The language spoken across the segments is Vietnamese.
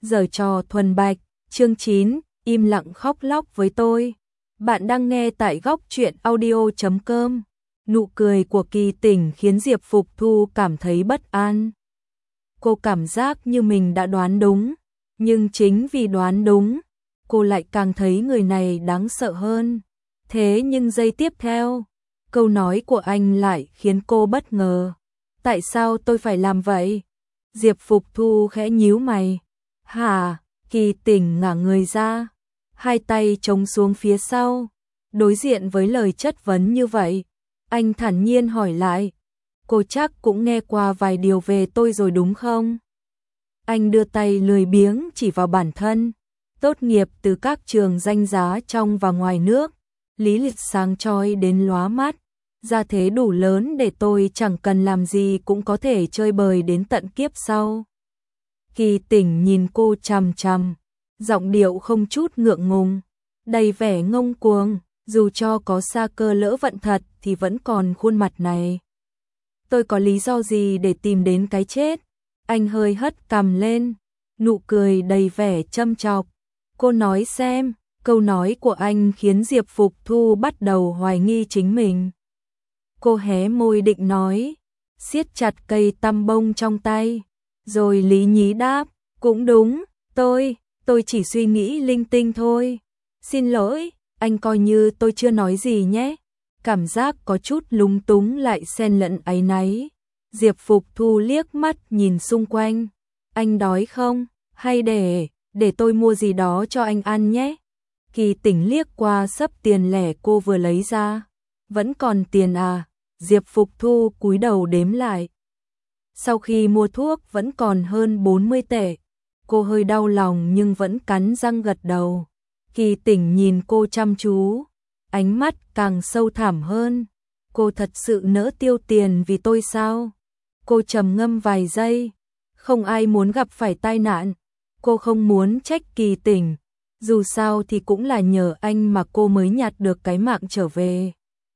Giở trò thuần bạch, chương 9, im lặng khóc lóc với tôi. Bạn đang nghe tại góc truyện audio.com. Nụ cười của Kỳ Tỉnh khiến Diệp Phục Thu cảm thấy bất an. Cô cảm giác như mình đã đoán đúng, nhưng chính vì đoán đúng, cô lại càng thấy người này đáng sợ hơn. Thế nhưng giây tiếp theo, câu nói của anh lại khiến cô bất ngờ. Tại sao tôi phải làm vậy? Diệp Phục Thu khẽ nhíu mày. Hả? Kỳ Tỉnh ngả người ra, hai tay chống xuống phía sau. Đối diện với lời chất vấn như vậy, anh thản nhiên hỏi lại. Cô chắc cũng nghe qua vài điều về tôi rồi đúng không? Anh đưa tay lười biếng chỉ vào bản thân. Tốt nghiệp từ các trường danh giá trong và ngoài nước, lý lịch sáng chói đến lóa mắt. Gia thế đủ lớn để tôi chẳng cần làm gì cũng có thể chơi bời đến tận kiếp sau. Kỳ Tỉnh nhìn cô chằm chằm, giọng điệu không chút ngượng ngùng, đầy vẻ ngông cuồng, dù cho có sa cơ lỡ vận thật thì vẫn còn khuôn mặt này. Tôi có lý do gì để tìm đến cái chết? Anh hơi hất cằm lên, nụ cười đầy vẻ châm chọc. Cô nói xem. Câu nói của anh khiến Diệp Phục Thu bắt đầu hoài nghi chính mình. Cô hé môi định nói, siết chặt cây tăm bông trong tay, rồi lý nhí đáp, cũng đúng, tôi chỉ suy nghĩ linh tinh thôi. Xin lỗi, anh coi như tôi chưa nói gì nhé. Cảm giác có chút lúng túng lại xen lẫn áy náy. Diệp Phục Thu liếc mắt nhìn xung quanh. Anh đói không? Hay để tôi mua gì đó cho anh ăn nhé. Kỳ Tỉnh liếc qua xấp tiền lẻ cô vừa lấy ra. Vẫn còn tiền à? Diệp Phục Thu cúi đầu đếm lại. Sau khi mua thuốc vẫn còn hơn 40 tệ. Cô hơi đau lòng nhưng vẫn cắn răng gật đầu. Kỳ Tỉnh nhìn cô chăm chú, ánh mắt càng sâu thẳm hơn. Cô thật sự nỡ tiêu tiền vì tôi sao? Cô trầm ngâm vài giây. Không ai muốn gặp phải tai nạn. Cô không muốn trách Kỳ Tỉnh. Dù sao thì cũng là nhờ anh mà cô mới nhặt được cái mạng trở về.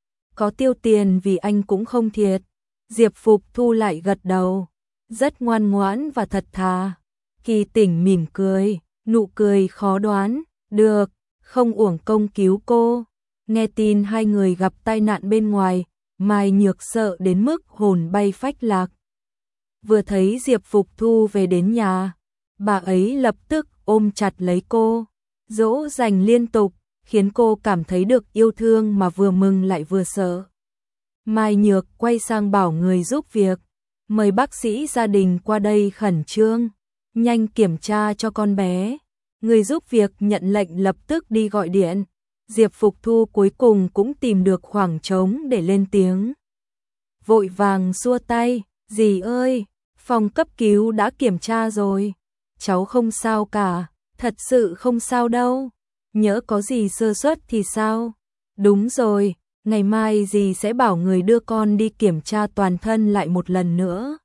Có tiêu tiền vì anh cũng không thiệt. Diệp Phục Thu lại gật đầu, rất ngoan ngoãn và thật thà. Kỳ Tỉnh mỉm cười, nụ cười khó đoán. Được, không uổng công cứu cô. Nghe tin hai người gặp tai nạn bên ngoài, Mai Nhược sợ đến mức hồn bay phách lạc. Vừa thấy Diệp Phục Thu về đến nhà, bà ấy lập tức ôm chặt lấy cô, dỗ dành liên tục, khiến cô cảm thấy được yêu thương mà vừa mừng lại vừa sợ. Mai Nhược quay sang bảo người giúp việc, mời bác sĩ gia đình qua đây khẩn trương, nhanh kiểm tra cho con bé. Người giúp việc nhận lệnh lập tức đi gọi điện. Diệp Phục Thu cuối cùng cũng tìm được khoảng trống để lên tiếng. Vội vàng xua tay, dì ơi, phòng cấp cứu đã kiểm tra rồi. Cháu không sao cả, thật sự không sao đâu. Nhỡ có gì sơ suất thì sao? Đúng rồi, ngày mai dì sẽ bảo người đưa con đi kiểm tra toàn thân lại một lần nữa.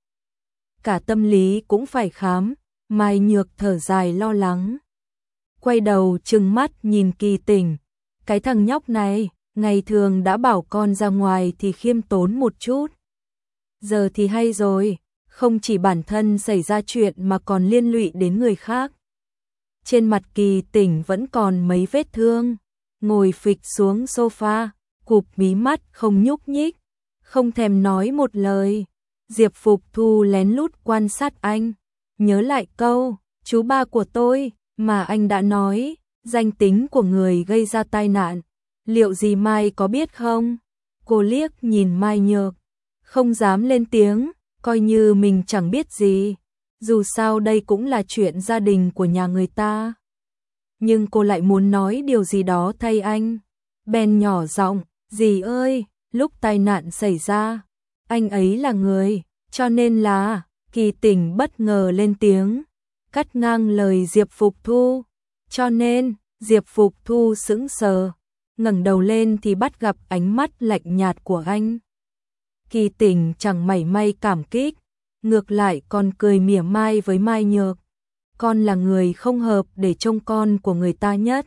Cả tâm lý cũng phải khám. Mai Nhược thở dài lo lắng. Quay đầu trừng mắt nhìn Kỳ Tỉnh. Cái thằng nhóc này, ngày thường đã bảo con ra ngoài thì khiêm tốn một chút. Giờ thì hay rồi, không chỉ bản thân xảy ra chuyện mà còn liên lụy đến người khác. Trên mặt Kỳ Tỉnh vẫn còn mấy vết thương, ngồi phịch xuống sofa, cụp mí mắt không nhúc nhích, không thèm nói một lời. Diệp Phục Thu lén lút quan sát anh, nhớ lại câu, chú ba của tôi, mà anh đã nói, danh tính của người gây ra tai nạn. Liệu dì Mai có biết không? Cô liếc nhìn Mai Nhược, không dám lên tiếng, coi như mình chẳng biết gì. Dù sao đây cũng là chuyện gia đình của nhà người ta. Nhưng cô lại muốn nói điều gì đó thay anh. Bèn nhỏ giọng, dì ơi, lúc tai nạn xảy ra, anh ấy là người, cho nên là... Kỳ Tỉnh bất ngờ lên tiếng, cắt ngang lời Diệp Phục Thu. Cho nên, Diệp Phục Thu sững sờ, ngẩng đầu lên thì bắt gặp ánh mắt lạnh nhạt của anh. Kỳ Tỉnh chẳng mảy may cảm kích, ngược lại còn cười mỉa mai với Mai Nhược. Con là người không hợp để trông con của người ta nhất.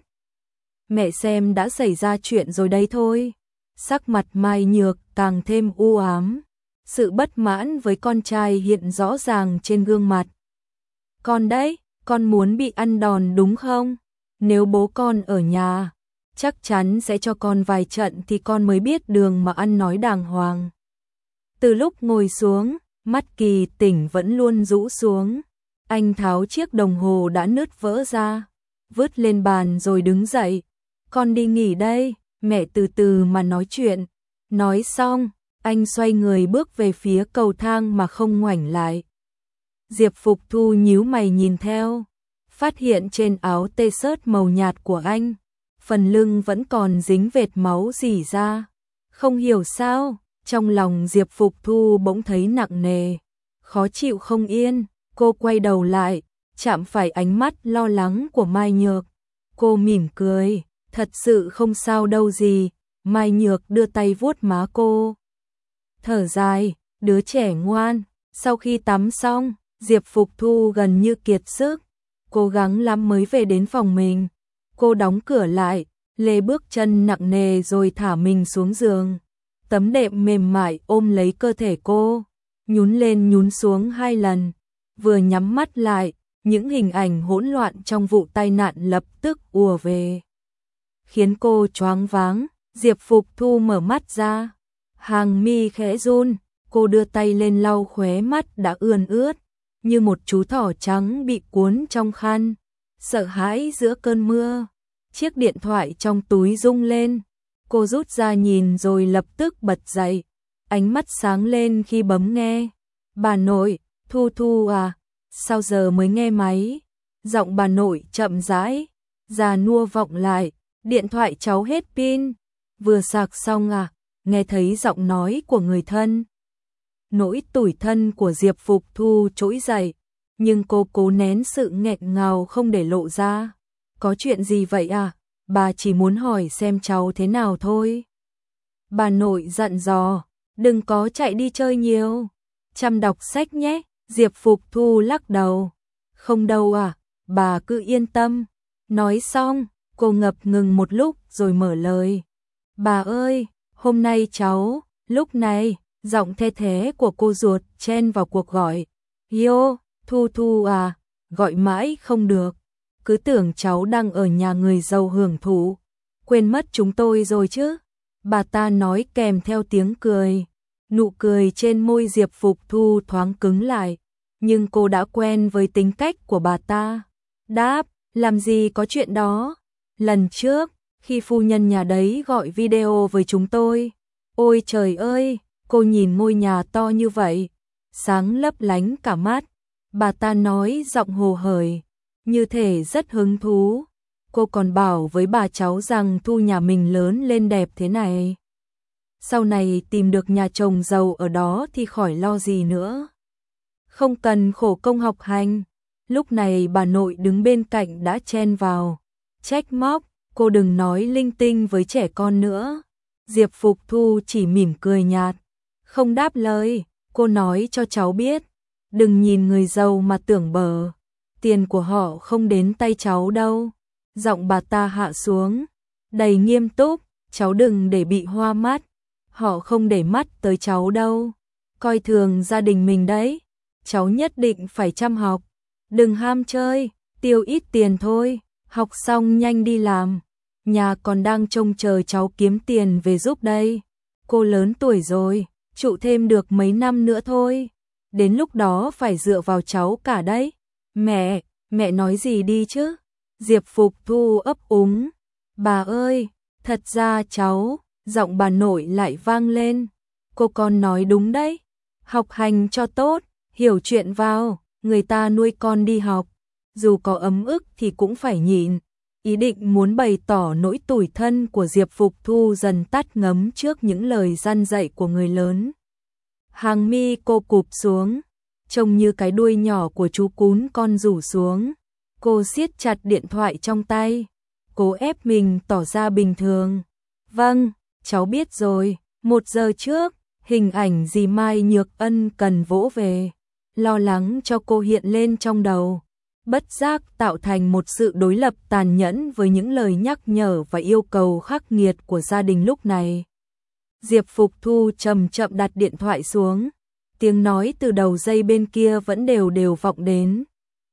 Mẹ xem đã xảy ra chuyện rồi đấy thôi. Sắc mặt Mai Nhược càng thêm u ám. Sự bất mãn với con trai hiện rõ ràng trên gương mặt. Con đấy, con muốn bị ăn đòn đúng không? Nếu bố con ở nhà, chắc chắn sẽ cho con vài trận thì con mới biết đường mà ăn nói đàng hoàng. Từ lúc ngồi xuống, mắt Kỳ Tỉnh vẫn luôn rũ xuống. Anh tháo chiếc đồng hồ đã nứt vỡ ra, vứt lên bàn rồi đứng dậy. Con đi nghỉ đây, mẹ từ từ mà nói chuyện. Nói xong, anh xoay người bước về phía cầu thang mà không ngoảnh lại. Diệp Phục Thu nhíu mày nhìn theo, phát hiện trên áo t-shirt màu nhạt của anh, phần lưng vẫn còn dính vệt máu rỉ ra. Không hiểu sao, trong lòng Diệp Phục Thu bỗng thấy nặng nề, khó chịu không yên. Cô quay đầu lại, chạm phải ánh mắt lo lắng của Mai Nhược. Cô mỉm cười, thật sự không sao đâu gì. Mai Nhược đưa tay vuốt má cô. Thở dài, đứa trẻ ngoan. Sau khi tắm xong, Diệp Phục Thu gần như kiệt sức, cố gắng lắm mới về đến phòng mình. Cô đóng cửa lại, lê bước chân nặng nề rồi thả mình xuống giường. Tấm đệm mềm mại ôm lấy cơ thể cô, nhún lên nhún xuống 2 lần. Vừa nhắm mắt lại, những hình ảnh hỗn loạn trong vụ tai nạn lập tức ùa về, khiến cô choáng váng. Diệp Phục Thu mở mắt ra, hàng mi khẽ run, cô đưa tay lên lau khóe mắt đã ươn ướt, như một chú thỏ trắng bị cuốn trong khăn, sợ hãi giữa cơn mưa. Chiếc điện thoại trong túi rung lên, cô rút ra nhìn rồi lập tức bật dậy, ánh mắt sáng lên khi bấm nghe. Bà nội, Thu Thu à, sao giờ mới nghe máy? Giọng bà nội chậm rãi, già nua vọng lại, điện thoại cháu hết pin. Vừa sạc xong à? Nghe thấy giọng nói của người thân. Nỗi tủi thân của Diệp Phục Thu trỗi dậy, nhưng cô cố nén sự nghẹn ngào không để lộ ra. Có chuyện gì vậy à? Bà chỉ muốn hỏi xem cháu thế nào thôi. Bà nội dặn dò, đừng có chạy đi chơi nhiều, chăm đọc sách nhé. Diệp Phục Thu lắc đầu, không đâu à, bà cứ yên tâm. Nói xong, cô ngập ngừng một lúc rồi mở lời. Bà ơi, hôm nay cháu. Lúc này, giọng the thế của cô ruột chen vào cuộc gọi. Yo, Thu Thu à, gọi mãi không được. Cứ tưởng cháu đang ở nhà người giàu hưởng thụ, quên mất chúng tôi rồi chứ. Bà ta nói kèm theo tiếng cười. Nụ cười trên môi Diệp Phục Thu thoáng cứng lại, nhưng cô đã quen với tính cách của bà ta. Đáp, làm gì có chuyện đó. Lần trước, khi phu nhân nhà đấy gọi video với chúng tôi. Ôi trời ơi, cô nhìn ngôi nhà to như vậy, sáng lấp lánh cả mắt. Bà ta nói giọng hồ hởi, như thể rất hứng thú. Cô còn bảo với bà cháu rằng Thu nhà mình lớn lên đẹp thế này, sau này tìm được nhà chồng giàu ở đó thì khỏi lo gì nữa, không cần khổ công học hành. Lúc này bà nội đứng bên cạnh đã chen vào, trách móc, cô đừng nói linh tinh với trẻ con nữa. Diệp Phục Thu chỉ mỉm cười nhạt, không đáp lời. Cô nói cho cháu biết, đừng nhìn người giàu mà tưởng bở, tiền của họ không đến tay cháu đâu. Giọng bà ta hạ xuống, đầy nghiêm túc, cháu đừng để bị hoa mắt, họ không để mắt tới cháu đâu, coi thường gia đình mình đấy. Cháu nhất định phải chăm học, đừng ham chơi, tiêu ít tiền thôi, học xong nhanh đi làm, nhà còn đang trông chờ cháu kiếm tiền về giúp đây. Cô lớn tuổi rồi, trụ thêm được mấy năm nữa thôi, đến lúc đó phải dựa vào cháu cả đấy. Mẹ nói gì đi chứ? Diệp Phục Thu ấp úng, bà ơi, thật ra cháu. Giọng bà nội lại vang lên, cô con nói đúng đấy, học hành cho tốt, hiểu chuyện vào, người ta nuôi con đi học, dù có ấm ức thì cũng phải nhịn. Ý định muốn bày tỏ nỗi tủi thân của Diệp Phục Thu dần tắt ngấm trước những lời răn dạy của người lớn. Hàng mi cô cụp xuống, trông như cái đuôi nhỏ của chú cún con rủ xuống. Cô siết chặt điện thoại trong tay, cố ép mình tỏ ra bình thường. Vâng, cháu biết rồi. 1 giờ trước, hình ảnh dì Mai Nhược Ân cần vỗ về, lo lắng cho cô hiện lên trong đầu, bất giác tạo thành một sự đối lập tàn nhẫn với những lời nhắc nhở và yêu cầu khắc nghiệt của gia đình lúc này. Diệp Phục Thu chậm chậm đặt điện thoại xuống, tiếng nói từ đầu dây bên kia vẫn đều đều vọng đến.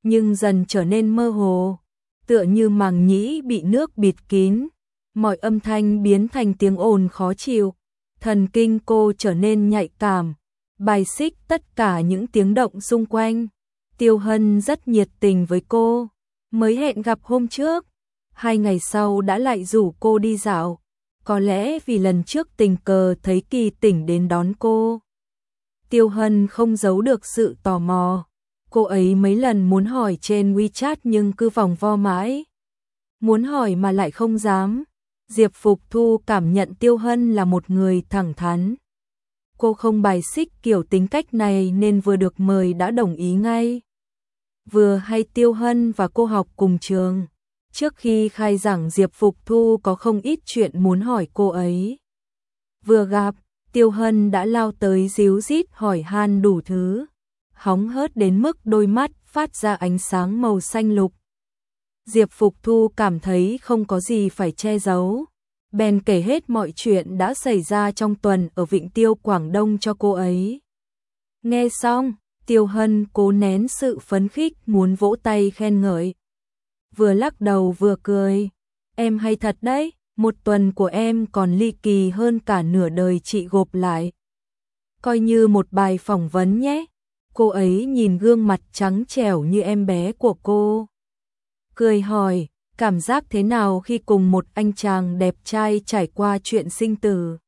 nhưng dần trở nên mơ hồ, tựa như màng nhĩ bị nước bịt kín, mọi âm thanh biến thành tiếng ồn khó chịu, thần kinh cô trở nên nhạy cảm, bài xích tất cả những tiếng động xung quanh. Tiêu Hân rất nhiệt tình với cô, mới hẹn gặp hôm trước, 2 ngày sau đã lại rủ cô đi dạo, có lẽ vì lần trước tình cờ thấy Kỳ Tỉnh đến đón cô. Tiêu Hân không giấu được sự tò mò, cô ấy mấy lần muốn hỏi trên WeChat nhưng cứ vòng vo mãi. Muốn hỏi mà lại không dám. Diệp Phục Thu cảm nhận Tiêu Hân là một người thẳng thắn. Cô không bài xích kiểu tính cách này nên vừa được mời đã đồng ý ngay. Vừa hay Tiêu Hân và cô học cùng trường. Trước khi khai giảng Diệp Phục Thu có không ít chuyện muốn hỏi cô ấy. Vừa gặp, Tiêu Hân đã lao tới díu dít hỏi han đủ thứ, hóng hớt đến mức đôi mắt phát ra ánh sáng màu xanh lục. Diệp Phục Thu cảm thấy không có gì phải che giấu, bèn kể hết mọi chuyện đã xảy ra trong tuần ở Vịnh Tiêu Quảng Đông cho cô ấy. Nghe xong, Tiêu Hân cố nén sự phấn khích muốn vỗ tay khen ngợi. Vừa lắc đầu vừa cười, em hay thật đấy, một tuần của em còn ly kỳ hơn cả nửa đời chị gộp lại. Coi như một bài phỏng vấn nhé. Cô ấy nhìn gương mặt trắng trẻo như em bé của cô, cười hỏi, cảm giác thế nào khi cùng một anh chàng đẹp trai trải qua chuyện sinh tử?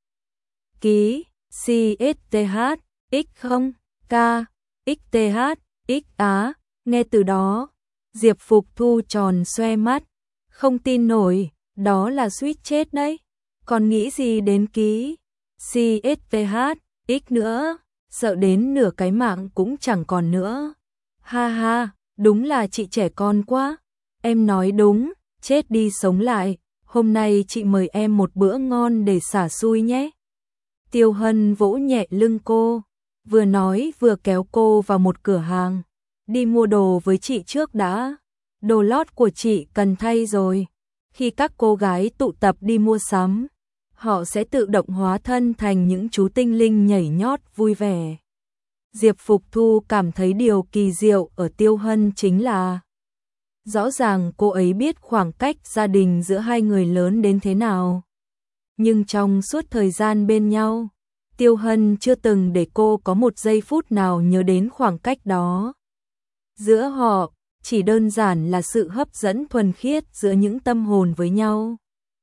Ký, CSTH, X không, K, XTH, X Á, nghe từ đó, Diệp Phục Thu tròn xoe mắt, không tin nổi, đó là suýt chết đấy, còn nghĩ gì đến ký, CSTH, X nữa, sợ đến nửa cái mạng cũng chẳng còn nữa. Ha ha, đúng là chị trẻ con quá. Em nói đúng, chết đi sống lại, hôm nay chị mời em một bữa ngon để xả xui nhé. Tiêu Hân vỗ nhẹ lưng cô, vừa nói vừa kéo cô vào một cửa hàng. Đi mua đồ với chị trước đã, đồ lót của chị cần thay rồi. Khi các cô gái tụ tập đi mua sắm, họ sẽ tự động hóa thân thành những chú tinh linh nhảy nhót vui vẻ. Diệp Phục Thu cảm thấy điều kỳ diệu ở Tiêu Hân chính là rõ ràng cô ấy biết khoảng cách gia đình giữa hai người lớn đến thế nào. Nhưng trong suốt thời gian bên nhau, Tiêu Hân chưa từng để cô có một giây phút nào nhớ đến khoảng cách đó. Giữa họ, chỉ đơn giản là sự hấp dẫn thuần khiết giữa những tâm hồn với nhau.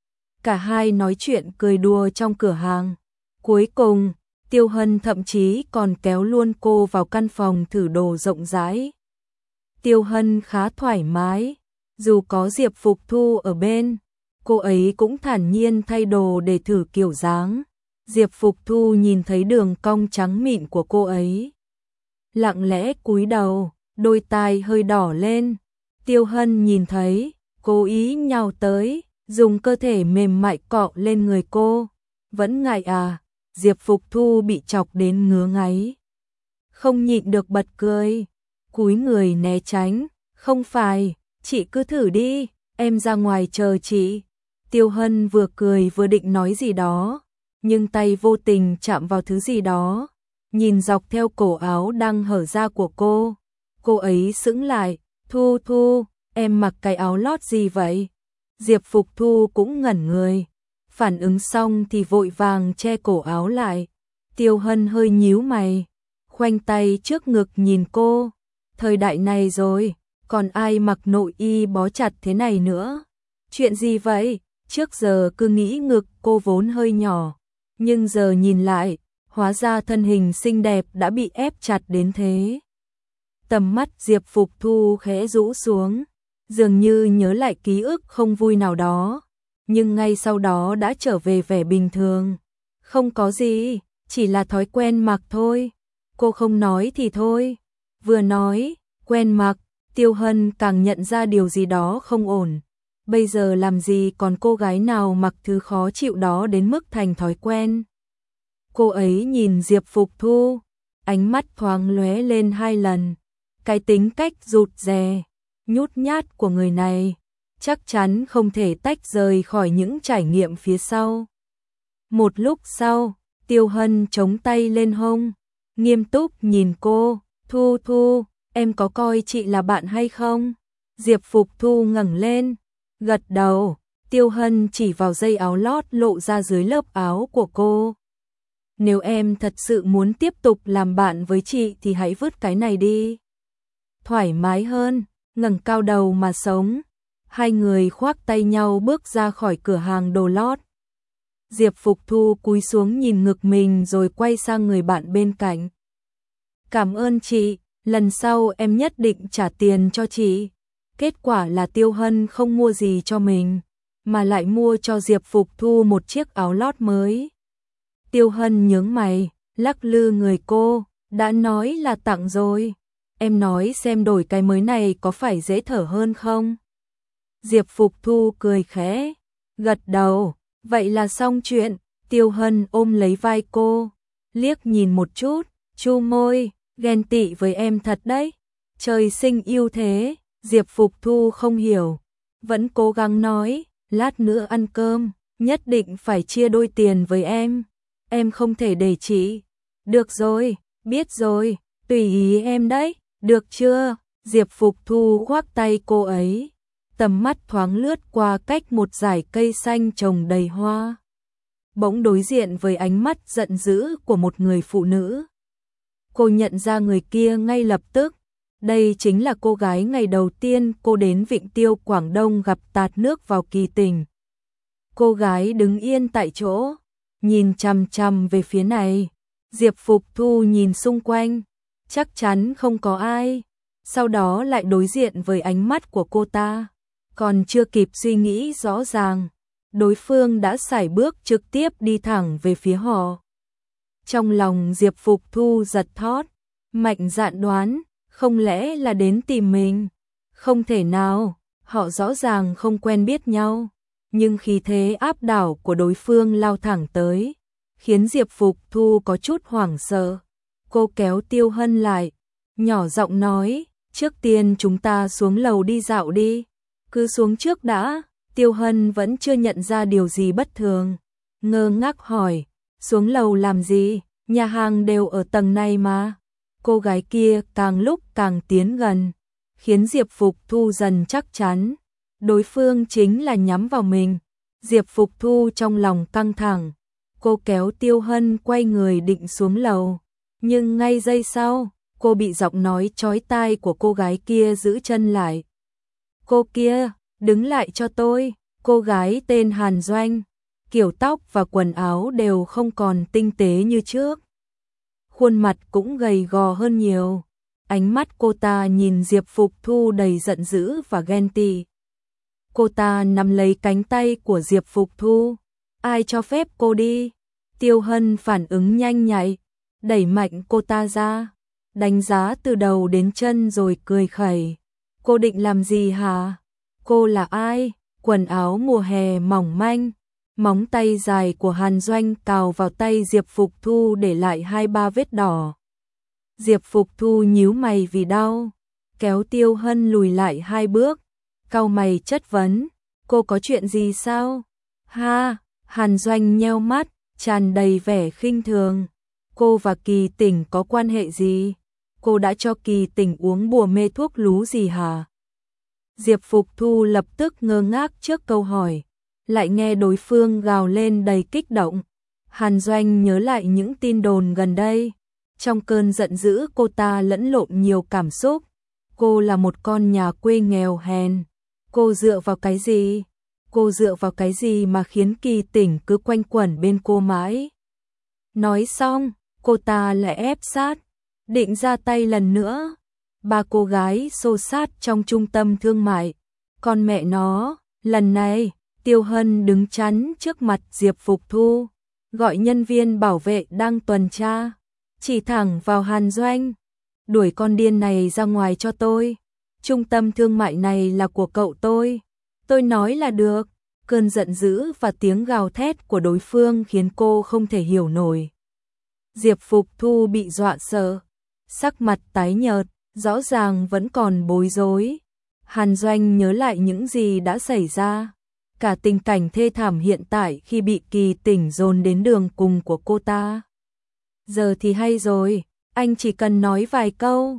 Cả hai nói chuyện cười đùa trong cửa hàng. Cuối cùng, Tiêu Hân thậm chí còn kéo luôn cô vào căn phòng thử đồ rộng rãi. Tiêu Hân khá thoải mái, dù có Diệp Phục Thu ở bên, cô ấy cũng thản nhiên thay đồ để thử kiểu dáng. Diệp Phục Thu nhìn thấy đường cong trắng mịn của cô ấy, lặng lẽ cúi đầu, đôi tai hơi đỏ lên. Tiêu Hân nhìn thấy, cố ý nhào tới, dùng cơ thể mềm mại cọ lên người cô. Vẫn ngại à? Diệp Phục Thu bị chọc đến ngứa ngáy, không nhịn được bật cười, cúi người né tránh. Không phải, chị cứ thử đi, em ra ngoài chờ chị. Tiêu Hân vừa cười vừa định nói gì đó, nhưng tay vô tình chạm vào thứ gì đó, nhìn dọc theo cổ áo đang hở ra của cô. Cô ấy sững lại, Thu Thu, em mặc cái áo lót gì vậy? Diệp Phục Thu cũng ngẩn người, phản ứng xong thì vội vàng che cổ áo lại. Tiêu Hân hơi nhíu mày, khoanh tay trước ngực nhìn cô. Thời đại này rồi, còn ai mặc nội y bó chặt thế này nữa? Chuyện gì vậy? Trước giờ cứ nghĩ ngực cô vốn hơi nhỏ, nhưng giờ nhìn lại, hóa ra thân hình xinh đẹp đã bị ép chặt đến thế. Tầm mắt Diệp Phục Thu khẽ rũ xuống, dường như nhớ lại ký ức không vui nào đó, nhưng ngay sau đó đã trở về vẻ bình thường. Không có gì, chỉ là thói quen mặc thôi. Cô không nói thì thôi. Vừa nói, quen mặc, Tiêu Hân càng nhận ra điều gì đó không ổn. Bây giờ làm gì còn cô gái nào mặc thứ khó chịu đó đến mức thành thói quen. Cô ấy nhìn Diệp Phục Thu, ánh mắt thoáng lóe lên 2 lần. Cái tính cách rụt rè, nhút nhát của người này chắc chắn không thể tách rời khỏi những trải nghiệm phía sau. Một lúc sau, Tiêu Hân chống tay lên hông, nghiêm túc nhìn cô. Thu Thu, em có coi chị là bạn hay không? Diệp Phục Thu ngẩng lên, gật đầu. Tiêu Hân chỉ vào dây áo lót lộ ra dưới lớp áo của cô. Nếu em thật sự muốn tiếp tục làm bạn với chị thì hãy vứt cái này đi. Thoải mái hơn, ngẩng cao đầu mà sống. Hai người khoác tay nhau bước ra khỏi cửa hàng đồ lót. Diệp Phục Thu cúi xuống nhìn ngực mình rồi quay sang người bạn bên cạnh. Cảm ơn chị, lần sau em nhất định trả tiền cho chị. Kết quả là Tiêu Hân không mua gì cho mình, mà lại mua cho Diệp Phục Thu một chiếc áo lót mới. Tiêu Hân nhướng mày, lắc lư người cô, đã nói là tặng rồi. Em nói xem đổi cái mới này có phải dễ thở hơn không? Diệp Phục Thu cười khẽ, gật đầu, vậy là xong chuyện. Tiêu Hân ôm lấy vai cô, liếc nhìn một chút, chu môi, ghen tị với em thật đấy. Trời sinh yêu thế. Diệp Phục Thu không hiểu, vẫn cố gắng nói, lát nữa ăn cơm, nhất định phải chia đôi tiền với em không thể để chị. Được rồi, biết rồi, tùy ý em đấy, được chưa? Diệp Phục Thu khoác tay cô ấy, tầm mắt thoáng lướt qua cách một dải cây xanh trồng đầy hoa. Bỗng đối diện với ánh mắt giận dữ của một người phụ nữ. Cô nhận ra người kia ngay lập tức. Đây chính là cô gái ngày đầu tiên cô đến Vịnh Tiêu Quảng Đông gặp tạt nước vào Kỳ Tình. Cô gái đứng yên tại chỗ, nhìn chằm chằm về phía này. Diệp Phục Thu nhìn xung quanh, chắc chắn không có ai. Sau đó lại đối diện với ánh mắt của cô ta. Còn chưa kịp suy nghĩ rõ ràng, đối phương đã sải bước trực tiếp đi thẳng về phía họ. Trong lòng Diệp Phục Thu giật thót, mạnh dạn đoán, không lẽ là đến tìm mình? Không thể nào, họ rõ ràng không quen biết nhau. Nhưng khí thế áp đảo của đối phương lao thẳng tới, khiến Diệp Phục Thu có chút hoảng sợ. Cô kéo Tiêu Hân lại, nhỏ giọng nói, trước tiên chúng ta xuống lầu đi dạo đi. Cứ xuống trước đã. Tiêu Hân vẫn chưa nhận ra điều gì bất thường, ngơ ngác hỏi, xuống lầu làm gì? Nhà hàng đều ở tầng này mà. Cô gái kia càng lúc càng tiến gần, khiến Diệp Phục Thu dần chắc chắn, đối phương chính là nhắm vào mình. Diệp Phục Thu trong lòng căng thẳng, cô kéo Tiêu Hân quay người định xuống lầu, nhưng ngay giây sau, cô bị giọng nói chói tai của cô gái kia giữ chân lại. Cô kia, đứng lại cho tôi. Cô gái tên Hàn Doanh, kiểu tóc và quần áo đều không còn tinh tế như trước. Khuôn mặt cũng gầy gò hơn nhiều. Ánh mắt cô ta nhìn Diệp Phục Thu đầy giận dữ và ghen tị. Cô ta nắm lấy cánh tay của Diệp Phục Thu. Ai cho phép cô đi? Tiêu Hân phản ứng nhanh nhạy, đẩy mạnh cô ta ra, đánh giá từ đầu đến chân rồi cười khẩy. Cô định làm gì hả? Cô là ai? Quần áo mùa hè mỏng manh, móng tay dài của Hàn Doanh cào vào tay Diệp Phục Thu để lại 2-3 vết đỏ. Diệp Phục Thu nhíu mày vì đau, kéo Tiêu Hân lùi lại 2 bước, cau mày chất vấn, cô có chuyện gì sao? Ha, Hàn Doanh nheo mắt, tràn đầy vẻ khinh thường. Cô và Kỳ Tỉnh có quan hệ gì? Cô đã cho Kỳ Tỉnh uống bùa mê thuốc lú gì hả? Diệp Phục Thu lập tức ngơ ngác trước câu hỏi, lại nghe đối phương gào lên đầy kích động. Hàn Doanh nhớ lại những tin đồn gần đây. Trong cơn giận dữ cô ta lẫn lộn nhiều cảm xúc. Cô là một con nhà quê nghèo hèn. Cô dựa vào cái gì? Cô dựa vào cái gì mà khiến Kỳ Tỉnh cứ quanh quẩn bên cô mãi? Nói xong, cô ta lại ép sát, định ra tay lần nữa. 3 cô gái xô sát trong trung tâm thương mại. Con mẹ nó, lần này, Tiêu Hân đứng chắn trước mặt Diệp Phục Thu, gọi nhân viên bảo vệ đang tuần tra, chỉ thẳng vào Hàn Doanh. Đuổi con điên này ra ngoài cho tôi. Trung tâm thương mại này là của cậu tôi. Tôi nói là được. Cơn giận dữ và tiếng gào thét của đối phương khiến cô không thể hiểu nổi. Diệp Phục Thu bị dọa sợ, sắc mặt tái nhợt, rõ ràng vẫn còn bối rối. Hàn Doanh nhớ lại những gì đã xảy ra, cả tình cảnh thê thảm hiện tại khi bị Kỳ Tỉnh dồn đến đường cùng của cô ta. Giờ thì hay rồi, anh chỉ cần nói vài câu,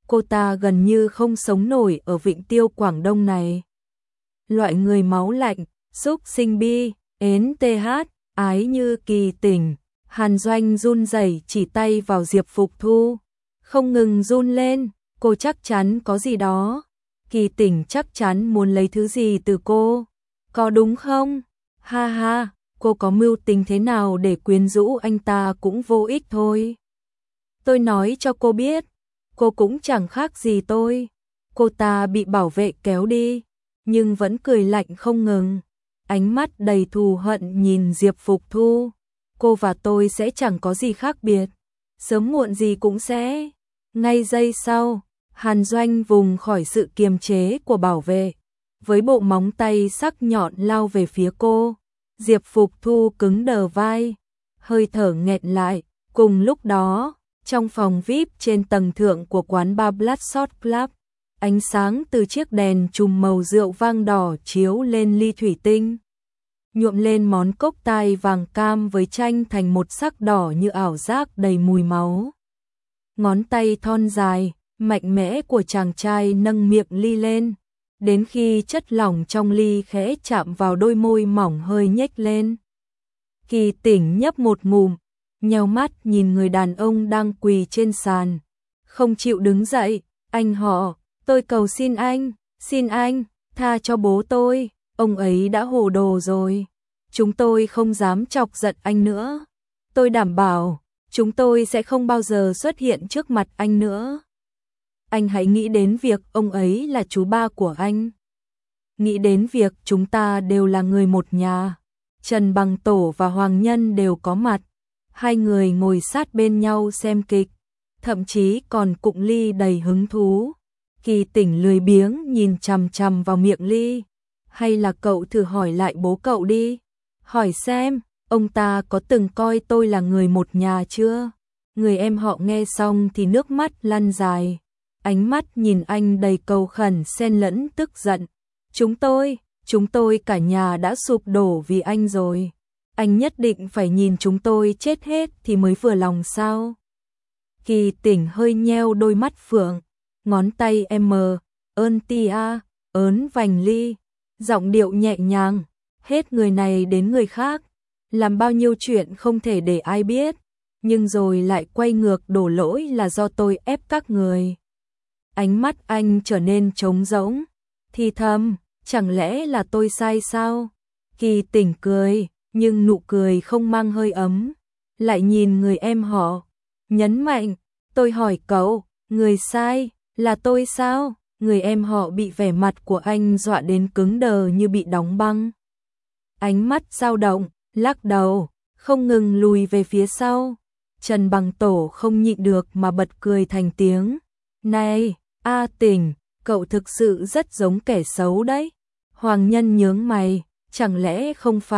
cô ta gần như không sống nổi ở Vịnh Tiêu Quảng Đông này. Loại người máu lạnh, xúc sinh bi, ến th, ái như Kỳ Tỉnh. Hàn Doanh run rẩy chỉ tay vào Diệp Phục Thu, không ngừng run lên, cô chắc chắn có gì đó. Kỳ Tỉnh chắc chắn muốn lấy thứ gì từ cô, có đúng không? Ha ha, cô có mưu tính thế nào để quyến rũ anh ta cũng vô ích thôi. Tôi nói cho cô biết, cô cũng chẳng khác gì tôi. Cô ta bị bảo vệ kéo đi, nhưng vẫn cười lạnh không ngừng, ánh mắt đầy thù hận nhìn Diệp Phục Thu. Cô và tôi sẽ chẳng có gì khác biệt, sớm muộn gì cũng sẽ. Ngay giây sau, Hàn Doanh vùng khỏi sự kiềm chế của bảo vệ, với bộ móng tay sắc nhọn lao về phía cô. Diệp Phục Thu cứng đờ vai, hơi thở nghẹn lại. Cùng lúc đó, trong phòng VIP trên tầng thượng của quán bar Bloodshot Club, ánh sáng từ chiếc đèn chùm màu rượu vang đỏ chiếu lên ly thủy tinh, nhuộm lên món cốc tai vàng cam với chanh thành một sắc đỏ như ảo giác đầy mùi máu. Ngón tay thon dài, mạnh mẽ của chàng trai nâng miệng ly lên, đến khi chất lỏng trong ly khẽ chạm vào đôi môi mỏng hơi nhếch lên. Kỳ Tỉnh nhấp một ngụm, nheo mắt nhìn người đàn ông đang quỳ trên sàn, không chịu đứng dậy. Anh họ, tôi cầu xin anh, tha cho bố tôi, ông ấy đã hồ đồ rồi. Chúng tôi không dám chọc giận anh nữa. Tôi đảm bảo, chúng tôi sẽ không bao giờ xuất hiện trước mặt anh nữa. Anh hãy nghĩ đến việc ông ấy là chú ba của anh. Nghĩ đến việc chúng ta đều là người một nhà. Trần Bằng Tổ và Hoàng Nhân đều có mặt. Hai người ngồi sát bên nhau xem kịch, thậm chí còn cụng ly đầy hứng thú. Kỳ Tỉnh lười biếng nhìn chằm chằm vào miệng ly. Hay là cậu thử hỏi lại bố cậu đi. Hỏi xem, ông ta có từng coi tôi là người một nhà chưa? Người em họ nghe xong thì nước mắt lăn dài. Ánh mắt nhìn anh đầy cầu khẩn xen lẫn tức giận. Chúng tôi cả nhà đã sụp đổ vì anh rồi. Anh nhất định phải nhìn chúng tôi chết hết thì mới vừa lòng sao? Kỳ Tỉnh hơi nheo đôi mắt phượng, ngón tay ơn tia, ớn vành ly, giọng điệu nhẹ nhàng, hết người này đến người khác, làm bao nhiêu chuyện không thể để ai biết, nhưng rồi lại quay ngược đổ lỗi là do tôi ép các người. Ánh mắt anh trở nên trống rỗng, thì thầm, chẳng lẽ là tôi sai sao? Kỳ Tỉnh cười, nhưng nụ cười không mang hơi ấm, lại nhìn người em họ, nhấn mạnh, tôi hỏi cậu, người sai là tôi sao? Người em họ bị vẻ mặt của anh dọa đến cứng đờ như bị đóng băng. Ánh mắt dao động, lắc đầu, không ngừng lùi về phía sau. Trần Bằng Tổ không nhịn được mà bật cười thành tiếng. Này, A Tỉnh, cậu thực sự rất giống kẻ xấu đấy. Hoàng Nhân nhướng mày, chẳng lẽ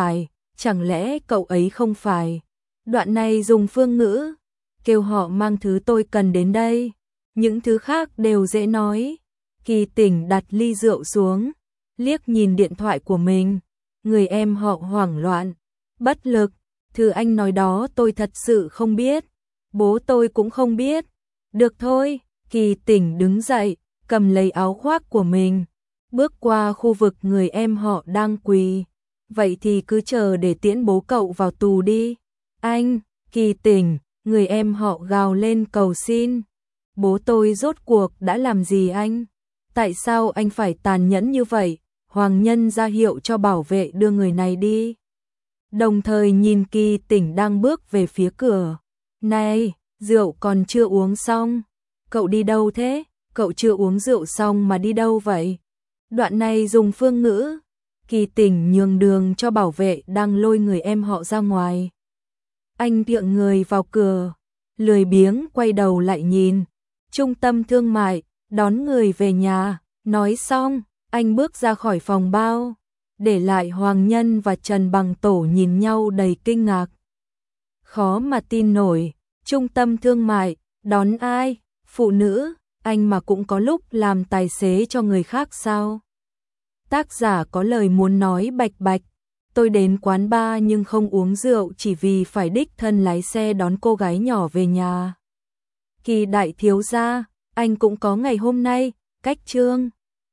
cậu ấy không phải. Đoạn này dùng phương ngữ, kêu họ mang thứ tôi cần đến đây. Những thứ khác đều dễ nói. Kỳ Tỉnh đặt ly rượu xuống, liếc nhìn điện thoại của mình. Người em họ hoảng loạn, bất lực. Thứ anh nói đó tôi thật sự không biết. Bố tôi cũng không biết. Được thôi, Kỳ Tỉnh đứng dậy, cầm lấy áo khoác của mình, bước qua khu vực người em họ đang quỳ. Vậy thì cứ chờ để tiễn bố cậu vào tù đi. Anh, Kỳ Tỉnh, người em họ gào lên cầu xin. Bố tôi rốt cuộc đã làm gì anh? Tại sao anh phải tàn nhẫn như vậy? Hoàng Nhân ra hiệu cho bảo vệ đưa người này đi, đồng thời nhìn Kỳ Tỉnh đang bước về phía cửa. Này, rượu còn chưa uống xong. Cậu đi đâu thế? Cậu chưa uống rượu xong mà đi đâu vậy? Đoạn này dùng phương ngữ. Kỳ Tỉnh nhường đường cho bảo vệ đang lôi người em họ ra ngoài. Anh tiện người vào cửa, lười biếng quay đầu lại nhìn. Trung tâm thương mại, đón người về nhà. Nói xong, anh bước ra khỏi phòng bao, để lại Hoàng Nhân và Trần Bằng Tổ nhìn nhau đầy kinh ngạc. Khó mà tin nổi, trung tâm thương mại, đón ai? Phụ nữ, anh mà cũng có lúc làm tài xế cho người khác sao? Tác giả có lời muốn nói bạch bạch. Tôi đến quán bar nhưng không uống rượu chỉ vì phải đích thân lái xe đón cô gái nhỏ về nhà. Kỳ đại thiếu gia, anh cũng có ngày hôm nay, cách Trương